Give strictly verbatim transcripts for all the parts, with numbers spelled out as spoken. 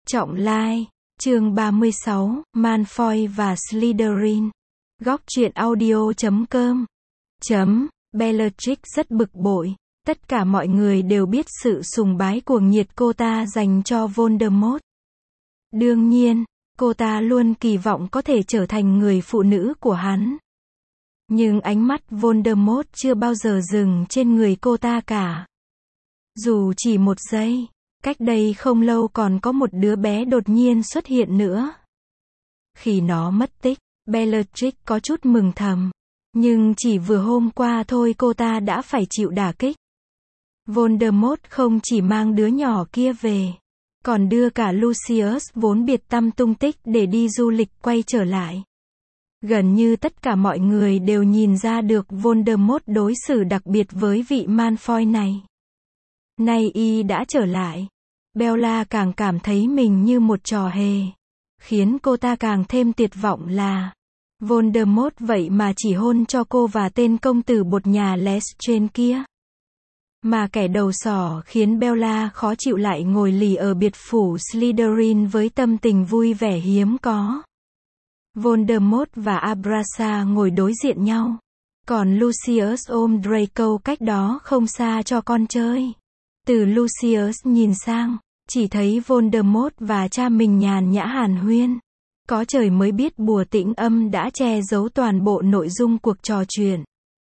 Trọng Lai, chương ba mươi sáu, Malfoy và Slytherin. Góc truyện audio chấm com. Chấm, Bellatrix rất bực bội. Tất cả mọi người đều biết sự sùng bái cuồng nhiệt cô ta dành cho Voldemort. Đương nhiên, cô ta luôn kỳ vọng có thể trở thành người phụ nữ của hắn. Nhưng ánh mắt Voldemort chưa bao giờ dừng trên người cô ta cả. Dù chỉ một giây, cách đây không lâu còn có một đứa bé đột nhiên xuất hiện nữa. Khi nó mất tích, Bellatrix có chút mừng thầm. Nhưng chỉ vừa hôm qua thôi cô ta đã phải chịu đả kích. Voldemort không chỉ mang đứa nhỏ kia về, còn đưa cả Lucius vốn biệt tăm tung tích để đi du lịch quay trở lại. Gần như tất cả mọi người đều nhìn ra được Voldemort đối xử đặc biệt với vị Malfoy này. Nay y đã trở lại, Bella càng cảm thấy mình như một trò hề. Khiến cô ta càng thêm tuyệt vọng là Voldemort vậy mà chỉ hôn cho cô và tên công tử bột nhà Lestrange kia. Mà kẻ đầu sỏ khiến Bella khó chịu lại ngồi lì ở biệt phủ Slytherin với tâm tình vui vẻ hiếm có. Voldemort và Abrasa ngồi đối diện nhau. Còn Lucius ôm Draco cách đó không xa cho con chơi. Từ Lucius nhìn sang, chỉ thấy Voldemort và cha mình nhàn nhã hàn huyên. Có trời mới biết bùa tĩnh âm đã che giấu toàn bộ nội dung cuộc trò chuyện.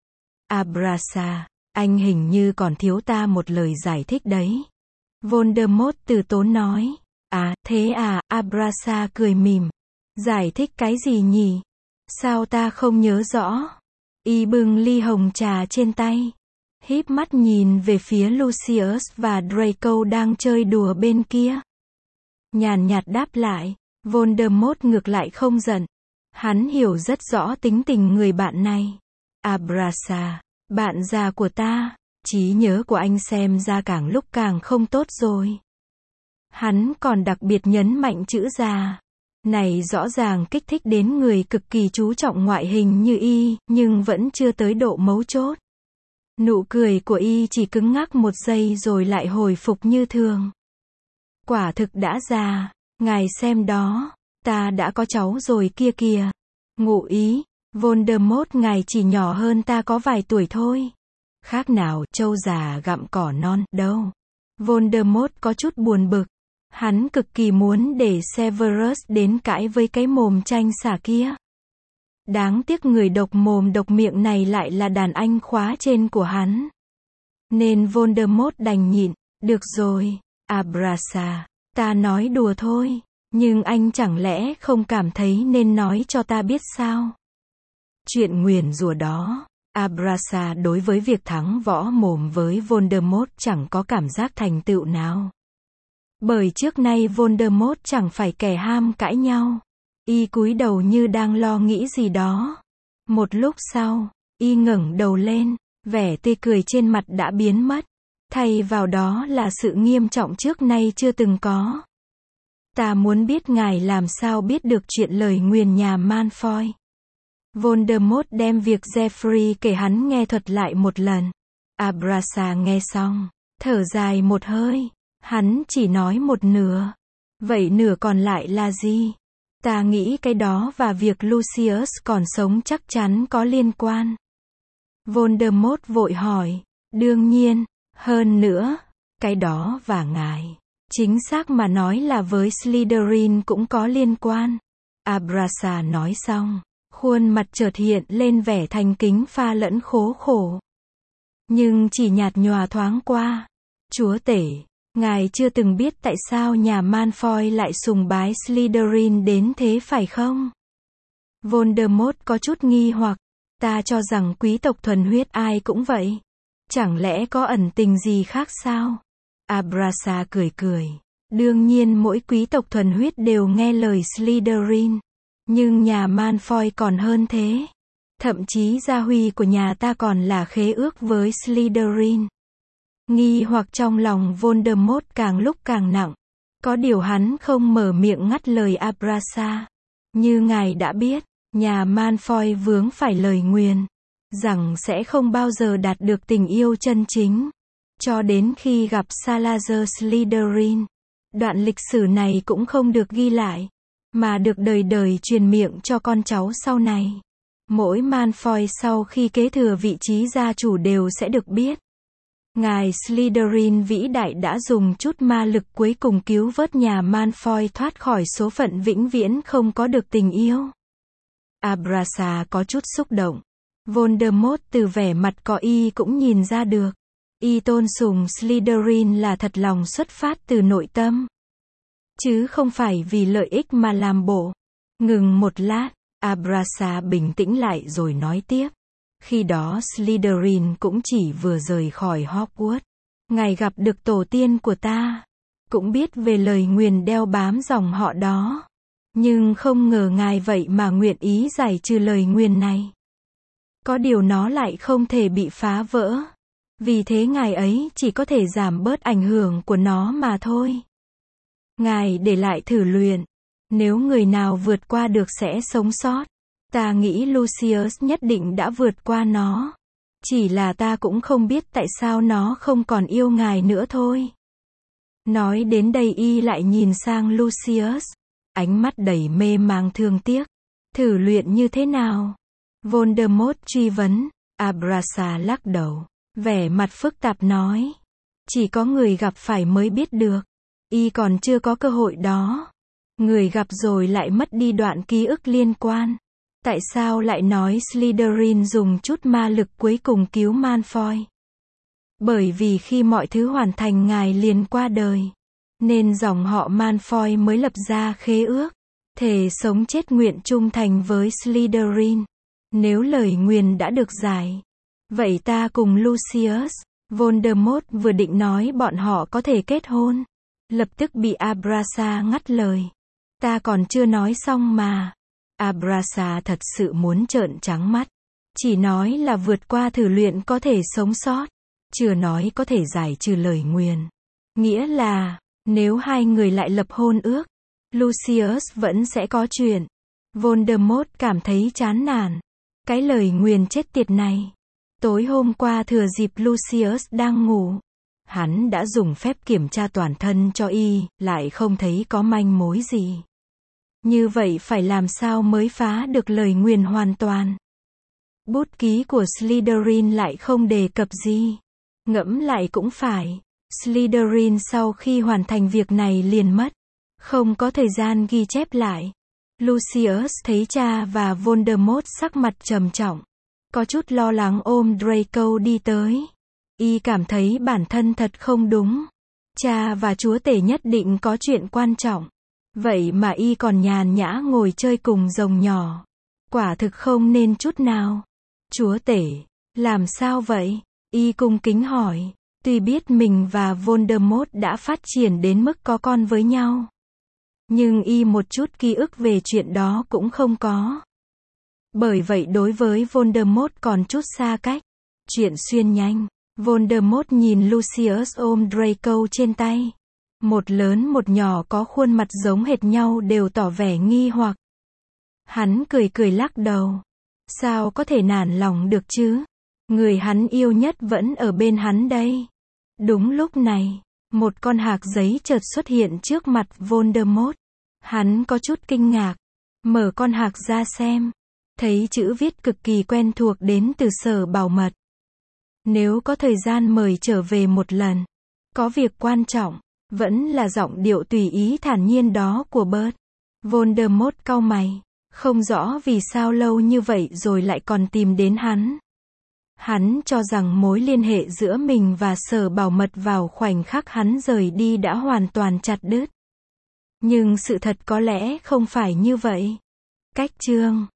Abrasa, anh hình như còn thiếu ta một lời giải thích đấy. Voldemort từ tốn nói. À, thế à, Abrasa cười mỉm. Giải thích cái gì nhỉ? Sao ta không nhớ rõ? Y bưng ly hồng trà trên tay, híp mắt nhìn về phía Lucius và Draco đang chơi đùa bên kia. Nhàn nhạt đáp lại. Voldemort ngược lại không giận. Hắn hiểu rất rõ tính tình người bạn này. Abrasa, bạn già của ta, trí nhớ của anh xem ra càng lúc càng không tốt rồi. Hắn còn đặc biệt nhấn mạnh chữ già. Này rõ ràng kích thích đến người cực kỳ chú trọng ngoại hình như y, nhưng vẫn chưa tới độ mấu chốt. Nụ cười của y chỉ cứng ngắc một giây rồi lại hồi phục như thường. Quả thực đã già, ngài xem đó, ta đã có cháu rồi kia kìa. Ngụ ý, Voldemort ngài chỉ nhỏ hơn ta có vài tuổi thôi. Khác nào trâu già gặm cỏ non, đâu. Voldemort có chút buồn bực. Hắn cực kỳ muốn để Severus đến cãi với cái mồm chanh xả kia. Đáng tiếc người độc mồm độc miệng này lại là đàn anh khóa trên của hắn. Nên Voldemort đành nhịn. Được rồi, Abrasa, ta nói đùa thôi. Nhưng anh chẳng lẽ không cảm thấy nên nói cho ta biết sao? Chuyện nguyền rủa đó. Abrasa đối với việc thắng võ mồm với Voldemort chẳng có cảm giác thành tựu nào. Bởi trước nay Voldemort chẳng phải kẻ ham cãi nhau. Y cúi đầu như đang lo nghĩ gì đó. Một lúc sau, y ngẩng đầu lên, vẻ tươi cười trên mặt đã biến mất. Thay vào đó là sự nghiêm trọng trước nay chưa từng có. Ta muốn biết ngài làm sao biết được chuyện lời nguyền nhà Malfoy. Voldemort đem việc Jeffrey kể hắn nghe thuật lại một lần. Abrasa nghe xong, thở dài một hơi. Hắn chỉ nói một nửa. Vậy nửa còn lại là gì? Ta nghĩ cái đó và việc Lucius còn sống chắc chắn có liên quan. Voldemort vội hỏi. Đương nhiên, hơn nữa, cái đó và ngài. Chính xác mà nói là với Slytherin cũng có liên quan. Abrasa nói xong, khuôn mặt chợt hiện lên vẻ thành kính pha lẫn khố khổ. Nhưng chỉ nhạt nhòa thoáng qua. Chúa tể, ngài chưa từng biết tại sao nhà Malfoy lại sùng bái Slytherin đến thế phải không? Voldemort có chút nghi hoặc. Ta cho rằng quý tộc thuần huyết ai cũng vậy. Chẳng lẽ có ẩn tình gì khác sao? Abrasa cười cười. Đương nhiên mỗi quý tộc thuần huyết đều nghe lời Slytherin. Nhưng nhà Malfoy còn hơn thế. Thậm chí gia huy của nhà ta còn là khế ước với Slytherin. Nghi hoặc trong lòng Voldemort càng lúc càng nặng. Có điều hắn không mở miệng ngắt lời Abrasa. Như ngài đã biết, nhà Malfoy vướng phải lời nguyền. Rằng sẽ không bao giờ đạt được tình yêu chân chính. Cho đến khi gặp Salazar Slytherin. Đoạn lịch sử này cũng không được ghi lại, mà được đời đời truyền miệng cho con cháu sau này. Mỗi Malfoy sau khi kế thừa vị trí gia chủ đều sẽ được biết. Ngài Slytherin vĩ đại đã dùng chút ma lực cuối cùng cứu vớt nhà Malfoy thoát khỏi số phận vĩnh viễn không có được tình yêu. Abrasa có chút xúc động. Voldemort từ vẻ mặt có y cũng nhìn ra được. Y tôn sùng Slytherin là thật lòng xuất phát từ nội tâm. Chứ không phải vì lợi ích mà làm bộ. Ngừng một lát, Abrasa bình tĩnh lại rồi nói tiếp. Khi đó Slytherin cũng chỉ vừa rời khỏi Hogwarts. Ngài gặp được tổ tiên của ta. Cũng biết về lời nguyền đeo bám dòng họ đó. Nhưng không ngờ ngài vậy mà nguyện ý giải trừ lời nguyền này. Có điều nó lại không thể bị phá vỡ. Vì thế ngài ấy chỉ có thể giảm bớt ảnh hưởng của nó mà thôi. Ngài để lại thử luyện. Nếu người nào vượt qua được sẽ sống sót. Ta nghĩ Lucius nhất định đã vượt qua nó. Chỉ là ta cũng không biết tại sao nó không còn yêu ngài nữa thôi. Nói đến đây y lại nhìn sang Lucius. Ánh mắt đầy mê mang thương tiếc. Thử luyện như thế nào? Voldemort truy vấn. Abrasa lắc đầu. Vẻ mặt phức tạp nói. Chỉ có người gặp phải mới biết được. Y còn chưa có cơ hội đó. Người gặp rồi lại mất đi đoạn ký ức liên quan. Tại sao lại nói Slytherin dùng chút ma lực cuối cùng cứu Malfoy? Bởi vì khi mọi thứ hoàn thành ngài liền qua đời. Nên dòng họ Malfoy mới lập ra khế ước. Thề sống chết nguyện trung thành với Slytherin. Nếu lời nguyền đã được giải. Vậy ta cùng Lucius, Voldemort vừa định nói bọn họ có thể kết hôn. Lập tức bị Abrasa ngắt lời. Ta còn chưa nói xong mà. Abrasa thật sự muốn trợn trắng mắt. Chỉ nói là vượt qua thử luyện có thể sống sót. Chưa nói có thể giải trừ lời nguyền. Nghĩa là, nếu hai người lại lập hôn ước, Lucius vẫn sẽ có chuyện. Voldemort cảm thấy chán nản. Cái lời nguyền chết tiệt này. Tối hôm qua thừa dịp Lucius đang ngủ. Hắn đã dùng phép kiểm tra toàn thân cho y, lại không thấy có manh mối gì. Như vậy phải làm sao mới phá được lời nguyền hoàn toàn? Bút ký của Slytherin lại không đề cập gì. Ngẫm lại cũng phải. Slytherin sau khi hoàn thành việc này liền mất. Không có thời gian ghi chép lại. Lucius thấy cha và Voldemort sắc mặt trầm trọng. Có chút lo lắng ôm Draco đi tới. Y cảm thấy bản thân thật không đúng. Cha và chúa tể nhất định có chuyện quan trọng. Vậy mà y còn nhàn nhã ngồi chơi cùng rồng nhỏ. Quả thực không nên chút nào. Chúa tể, làm sao vậy? Y cung kính hỏi. Tuy biết mình và Voldemort đã phát triển đến mức có con với nhau. Nhưng y một chút ký ức về chuyện đó cũng không có. Bởi vậy đối với Voldemort còn chút xa cách. Chuyện xuyên nhanh. Voldemort nhìn Lucius ôm Draco trên tay. Một lớn một nhỏ có khuôn mặt giống hệt nhau đều tỏ vẻ nghi hoặc. Hắn cười cười lắc đầu. Sao có thể nản lòng được chứ? Người hắn yêu nhất vẫn ở bên hắn đây. Đúng lúc này, một con hạc giấy chợt xuất hiện trước mặt Voldemort. Hắn có chút kinh ngạc. Mở con hạc ra xem. Thấy chữ viết cực kỳ quen thuộc đến từ Sở Bảo Mật. Nếu có thời gian mời trở về một lần. Có việc quan trọng. Vẫn là giọng điệu tùy ý thản nhiên đó của Bert. Voldemort cau mày. Không rõ vì sao lâu như vậy rồi lại còn tìm đến hắn. Hắn cho rằng mối liên hệ giữa mình và Sở Bảo Mật vào khoảnh khắc hắn rời đi đã hoàn toàn chặt đứt. Nhưng sự thật có lẽ không phải như vậy. Cách chương